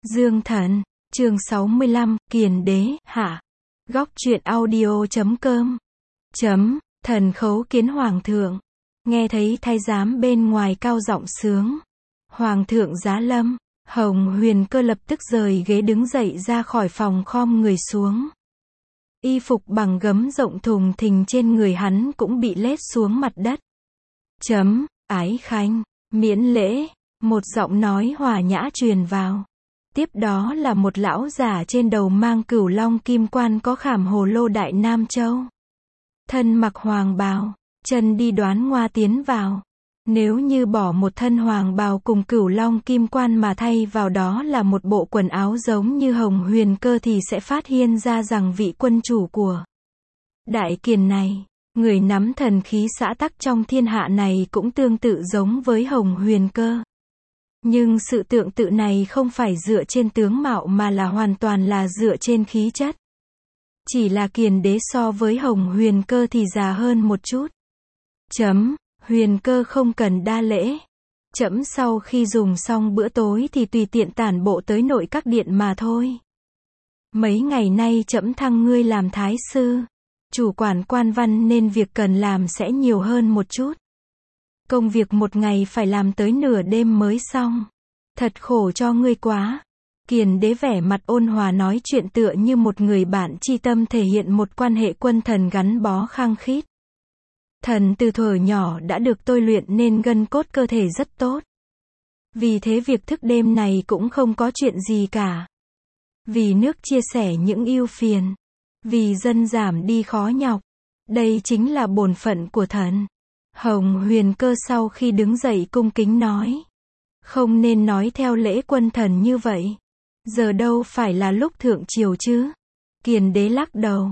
Dương Thần, chương 65, Kiền Đế, hạ. Góc truyện audio.com. Thần khấu kiến hoàng thượng. Nghe thấy thái giám bên ngoài cao giọng sướng. Hoàng thượng giá lâm. Hồng Huyền Cơ lập tức rời ghế đứng dậy ra khỏi phòng khom người xuống. Y phục bằng gấm rộng thùng thình trên người hắn cũng bị lết xuống mặt đất. Ái khanh, miễn lễ, một giọng nói hòa nhã truyền vào. Tiếp đó là một lão giả trên đầu mang cửu long kim quan có khảm hồ lô Đại Nam Châu. Thân mặc hoàng bào, chân đi đoán ngoa tiến vào. Nếu như bỏ một thân hoàng bào cùng cửu long kim quan mà thay vào đó là một bộ quần áo giống như Hồng Huyền Cơ thì sẽ phát hiện ra rằng vị quân chủ của Đại Kiền này, người nắm thần khí xã tắc trong thiên hạ này cũng tương tự giống với Hồng Huyền Cơ. Nhưng sự tương tự này không phải dựa trên tướng mạo mà là hoàn toàn là dựa trên khí chất. Chỉ là Kiền Đế so với Hồng Huyền Cơ thì già hơn một chút. Huyền Cơ không cần đa lễ. Trẫm sau khi dùng xong bữa tối thì tùy tiện tản bộ tới nội các điện mà thôi. Mấy ngày nay trẫm thăng ngươi làm thái sư, chủ quản quan văn nên việc cần làm sẽ nhiều hơn một chút. Công việc một ngày phải làm tới nửa đêm mới xong. Thật khổ cho ngươi quá. Kiền Đế vẻ mặt ôn hòa nói chuyện tựa như một người bạn tri tâm thể hiện một quan hệ quân thần gắn bó khăng khít. Thần từ thuở nhỏ đã được tôi luyện nên gân cốt cơ thể rất tốt. Vì thế việc thức đêm này cũng không có chuyện gì cả. Vì nước chia sẻ những ưu phiền. Vì dân giảm đi khó nhọc. Đây chính là bổn phận của thần. Hồng Huyền Cơ sau khi đứng dậy cung kính nói. Không nên nói theo lễ quân thần như vậy. Giờ đâu phải là lúc thượng triều chứ. Kiền Đế lắc đầu.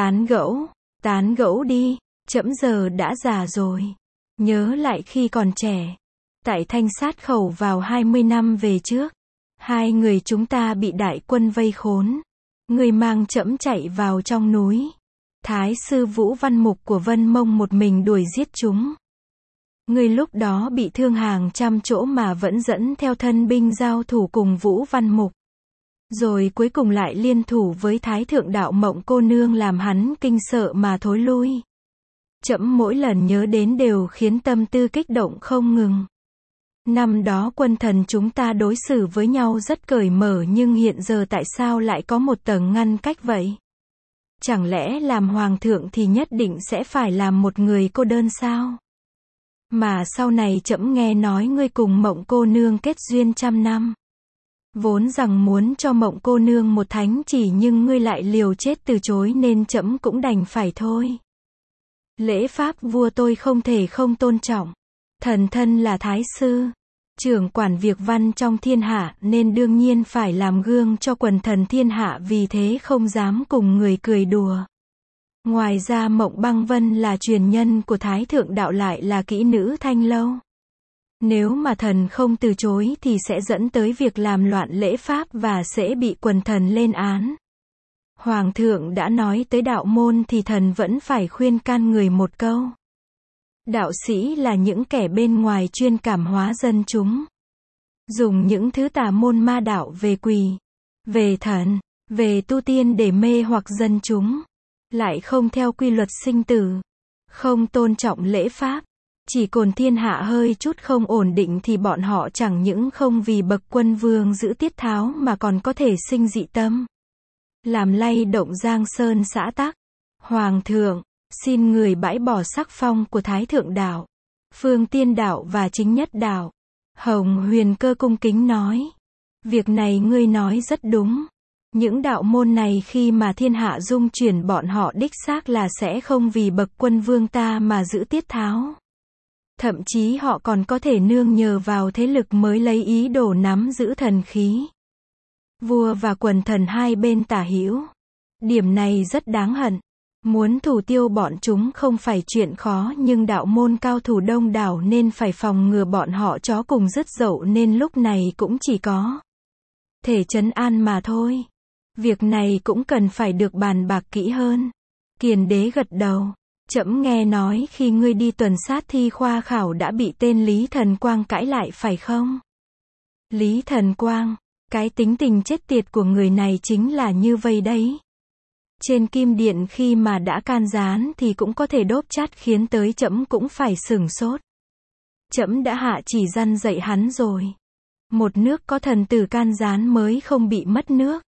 Tán gẫu đi. Trẫm giờ đã già rồi. Nhớ lại khi còn trẻ. Tại Thanh Sát Khẩu vào 20 năm về trước. Hai người chúng ta bị đại quân vây khốn. Người mang trẫm chạy vào trong núi. Thái sư Vũ Văn Mục của Vân Mông một mình đuổi giết chúng. Người lúc đó bị thương hàng trăm chỗ mà vẫn dẫn theo thân binh giao thủ cùng Vũ Văn Mục. Rồi cuối cùng lại liên thủ với Thái thượng đạo Mộng cô nương làm hắn kinh sợ mà thối lui. Trẫm mỗi lần nhớ đến đều khiến tâm tư kích động không ngừng. Năm đó quân thần chúng ta đối xử với nhau rất cởi mở nhưng hiện giờ tại sao lại có một tầng ngăn cách vậy? Chẳng lẽ làm hoàng thượng thì nhất định sẽ phải làm một người cô đơn sao? Mà sau này trẫm nghe nói ngươi cùng Mộng cô nương kết duyên trăm năm. Vốn rằng muốn cho Mộng cô nương một thánh chỉ nhưng ngươi lại liều chết từ chối nên trẫm cũng đành phải thôi. Lễ pháp vua tôi không thể không tôn trọng. Thần thân là thái sư, trưởng quản việc văn trong thiên hạ nên đương nhiên phải làm gương cho quần thần thiên hạ vì thế không dám cùng người cười đùa. Ngoài ra Mộng Băng Vân là truyền nhân của Thái thượng đạo lại là kỹ nữ Thanh Lâu. Nếu mà thần không từ chối thì sẽ dẫn tới việc làm loạn lễ pháp và sẽ bị quần thần lên án. Hoàng thượng đã nói tới đạo môn thì thần vẫn phải khuyên can người một câu. Đạo sĩ là những kẻ bên ngoài chuyên cảm hóa dân chúng. Dùng những thứ tà môn ma đạo về quỷ, về thần, về tu tiên để mê hoặc dân chúng. Lại không theo quy luật sinh tử. Không tôn trọng lễ pháp. Chỉ cồn thiên hạ hơi chút không ổn định thì bọn họ chẳng những không vì bậc quân vương giữ tiết tháo mà còn có thể sinh dị tâm. Làm lay động giang sơn xã tắc. Hoàng thượng, xin người bãi bỏ sắc phong của Thái thượng đạo, Phương Tiên đạo và Chính Nhất đạo. Hồng Huyền Cơ cung kính nói. Việc này ngươi nói rất đúng. Những đạo môn này khi mà thiên hạ dung chuyển bọn họ đích xác là sẽ không vì bậc quân vương ta mà giữ tiết tháo. Thậm chí họ còn có thể nương nhờ vào thế lực mới lấy ý đồ nắm giữ thần khí. Vua và quần thần hai bên tả hữu. Điểm này rất đáng hận. Muốn thủ tiêu bọn chúng không phải chuyện khó nhưng đạo môn cao thủ đông đảo nên phải phòng ngừa bọn họ chó cùng rứt dậu nên lúc này cũng chỉ có thể trấn an mà thôi. Việc này cũng cần phải được bàn bạc kỹ hơn. Kiền Đế gật đầu. Trẫm nghe nói khi ngươi đi tuần sát thi khoa khảo đã bị tên Lý Thần Quang cãi lại phải không? Lý Thần Quang, Cái tính tình chết tiệt của người này chính là như vậy đấy. Trên kim điện khi mà đã can gián thì cũng có thể đốp chát khiến tới trẫm cũng phải sửng sốt. Trẫm đã hạ chỉ răn dạy hắn rồi. Một nước có thần tử can gián mới không bị mất nước.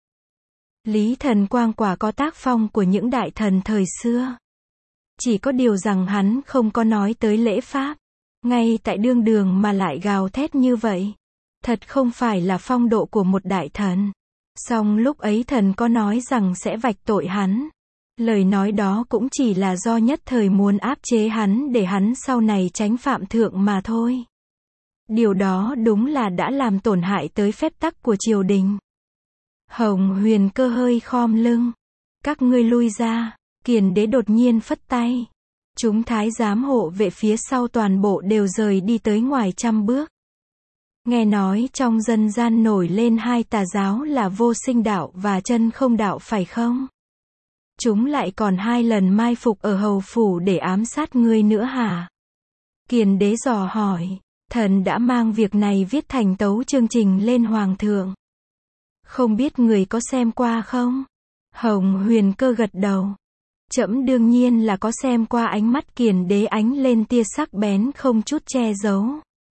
Lý Thần Quang quả có tác phong của những đại thần thời xưa. Chỉ có điều rằng hắn không có nói tới lễ pháp. Ngay tại đương đường mà lại gào thét như vậy. Thật không phải là phong độ của một đại thần. Song lúc ấy thần có nói rằng sẽ vạch tội hắn. Lời nói đó cũng chỉ là do nhất thời muốn áp chế hắn để hắn sau này tránh phạm thượng mà thôi. Điều đó đúng là đã làm tổn hại tới phép tắc của triều đình. Hồng Huyền Cơ hơi khom lưng. Các ngươi lui ra. Kiền đế đột nhiên phất tay. Chúng thái giám hộ vệ phía sau toàn bộ đều rời đi tới ngoài 100 bước. Nghe nói trong dân gian nổi lên hai tà giáo là vô sinh đạo và chân không đạo phải không? Chúng lại còn 2 lần mai phục ở hầu phủ để ám sát ngươi nữa hả? Kiền đế dò hỏi. Thần đã mang việc này viết thành tấu chương trình lên hoàng thượng. Không biết người có xem qua không? Hồng Huyền Cơ gật đầu. Trẫm đương nhiên là có xem qua. Ánh mắt Kiền đế ánh lên tia sắc bén không chút che giấu.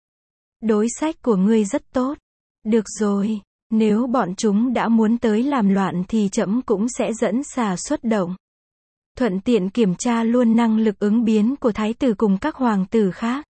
Đối sách của ngươi rất tốt. Được rồi, nếu bọn chúng đã muốn tới làm loạn thì trẫm cũng sẽ dẫn xà xuất động. Thuận tiện kiểm tra luôn năng lực ứng biến của thái tử cùng các hoàng tử khác.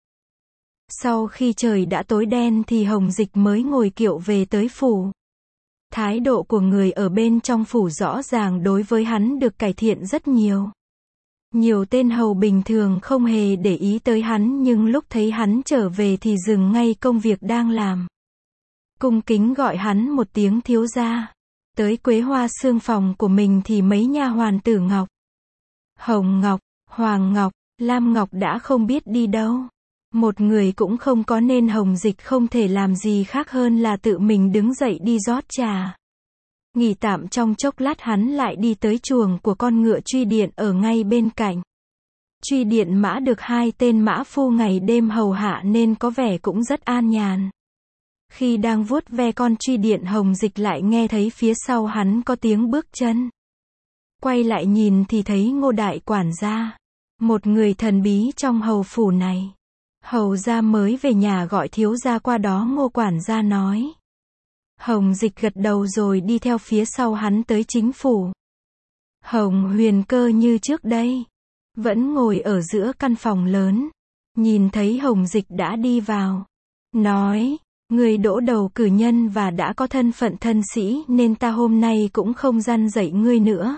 Sau khi trời đã tối đen thì Hồng Dịch mới ngồi kiệu về tới phủ. Thái độ của người ở bên trong phủ rõ ràng đối với hắn được cải thiện rất nhiều. Nhiều tên hầu bình thường không hề để ý tới hắn nhưng lúc thấy hắn trở về thì dừng ngay công việc đang làm. Cung kính gọi hắn một tiếng thiếu gia. Tới Quế Hoa Sương phòng của mình thì mấy nha hoàn Tử Ngọc, Hồng Ngọc, Hoàng Ngọc, Lam Ngọc đã không biết đi đâu. Một người cũng không có nên Hồng Dịch không thể làm gì khác hơn là tự mình đứng dậy đi rót trà. Nghỉ tạm trong chốc lát hắn lại đi tới chuồng của con ngựa truy điện ở ngay bên cạnh. Truy điện mã được 2 tên mã phu ngày đêm hầu hạ nên có vẻ cũng rất an nhàn. Khi đang vuốt ve con truy điện Hồng Dịch lại nghe thấy phía sau hắn có tiếng bước chân. Quay lại nhìn thì thấy Ngô đại quản gia. Một người thần bí trong hầu phủ này. Hầu gia mới về nhà gọi thiếu gia qua đó, Ngô quản gia nói. Hồng Dịch gật đầu rồi đi theo phía sau hắn tới chính phủ. Hồng Huyền Cơ như trước đây. Vẫn ngồi ở giữa căn phòng lớn. Nhìn thấy Hồng Dịch đã đi vào. Nói, người đỗ đầu cử nhân và đã có thân phận thân sĩ nên ta hôm nay cũng không răn dạy ngươi nữa.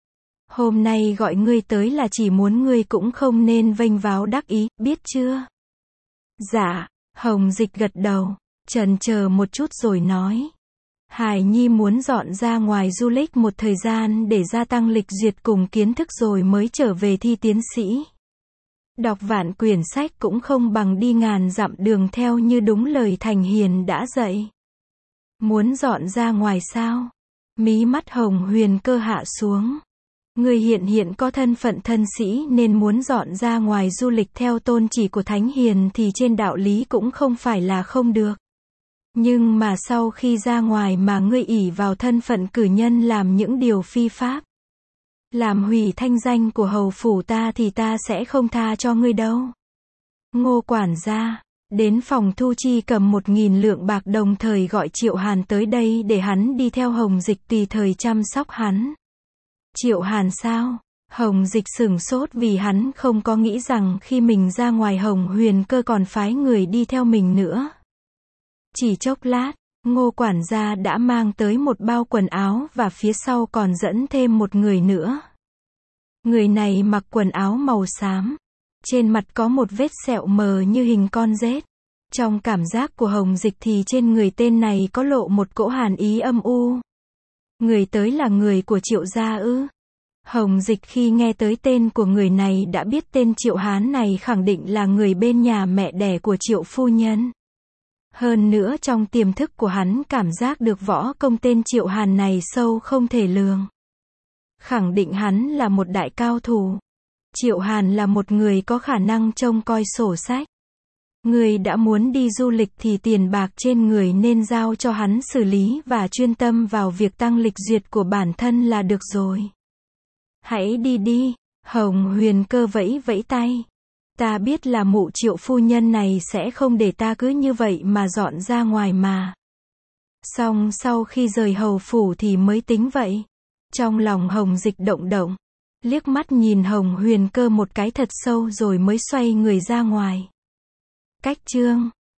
Hôm nay gọi ngươi tới là chỉ muốn ngươi cũng không nên vênh váo đắc ý, biết chưa? Dạ, Hồng Dịch gật đầu, chần chờ một chút rồi nói. Hải Nhi muốn dọn ra ngoài du lịch một thời gian để gia tăng lịch duyệt cùng kiến thức rồi mới trở về thi tiến sĩ. Đọc vạn quyển sách cũng không bằng đi ngàn dặm đường theo như đúng lời Thành Hiền đã dạy. Muốn dọn ra ngoài sao? Mí mắt Hồng Huyền Cơ hạ xuống. Người hiện có thân phận thân sĩ nên muốn dọn ra ngoài du lịch theo tôn chỉ của Thánh Hiền thì trên đạo lý cũng không phải là không được. Nhưng mà sau khi ra ngoài mà ngươi ỷ vào thân phận cử nhân làm những điều phi pháp, làm hủy thanh danh của hầu phủ ta thì ta sẽ không tha cho ngươi đâu. Ngô quản gia, đến phòng thu chi cầm 1000 lượng bạc đồng thời gọi Triệu Hàn tới đây để hắn đi theo Hồng Dịch tùy thời chăm sóc hắn. Triệu Hàn sao? Hồng Dịch sửng sốt vì hắn không có nghĩ rằng khi mình ra ngoài Hồng Huyền Cơ còn phái người đi theo mình nữa. Chỉ chốc lát, Ngô quản gia đã mang tới một bao quần áo và phía sau còn dẫn thêm một người nữa. Người này mặc quần áo màu xám. Trên mặt có một vết sẹo mờ như hình con rết. Trong cảm giác của Hồng Dịch thì trên người tên này có lộ một cỗ hàn ý âm u. Người tới là người của Triệu gia ư? Hồng Dịch khi nghe tới tên của người này đã biết tên Triệu Hán này khẳng định là người bên nhà mẹ đẻ của Triệu phu nhân. Hơn nữa trong tiềm thức của hắn cảm giác được võ công tên Triệu Hàn này sâu không thể lường. Khẳng định hắn là một đại cao thủ. Triệu Hàn là một người có khả năng trông coi sổ sách. Người đã muốn đi du lịch thì tiền bạc trên người nên giao cho hắn xử lý và chuyên tâm vào việc tăng lịch duyệt của bản thân là được rồi. Hãy đi đi, Hồng Huyền Cơ vẫy vẫy tay. Ta biết là mụ Triệu phu nhân này sẽ không để ta cứ như vậy mà dọn ra ngoài mà. Xong sau khi rời hầu phủ thì mới tính vậy. Trong lòng Hồng Dịch động động, liếc mắt nhìn Hồng Huyền Cơ một cái thật sâu rồi mới xoay người ra ngoài. Cách chương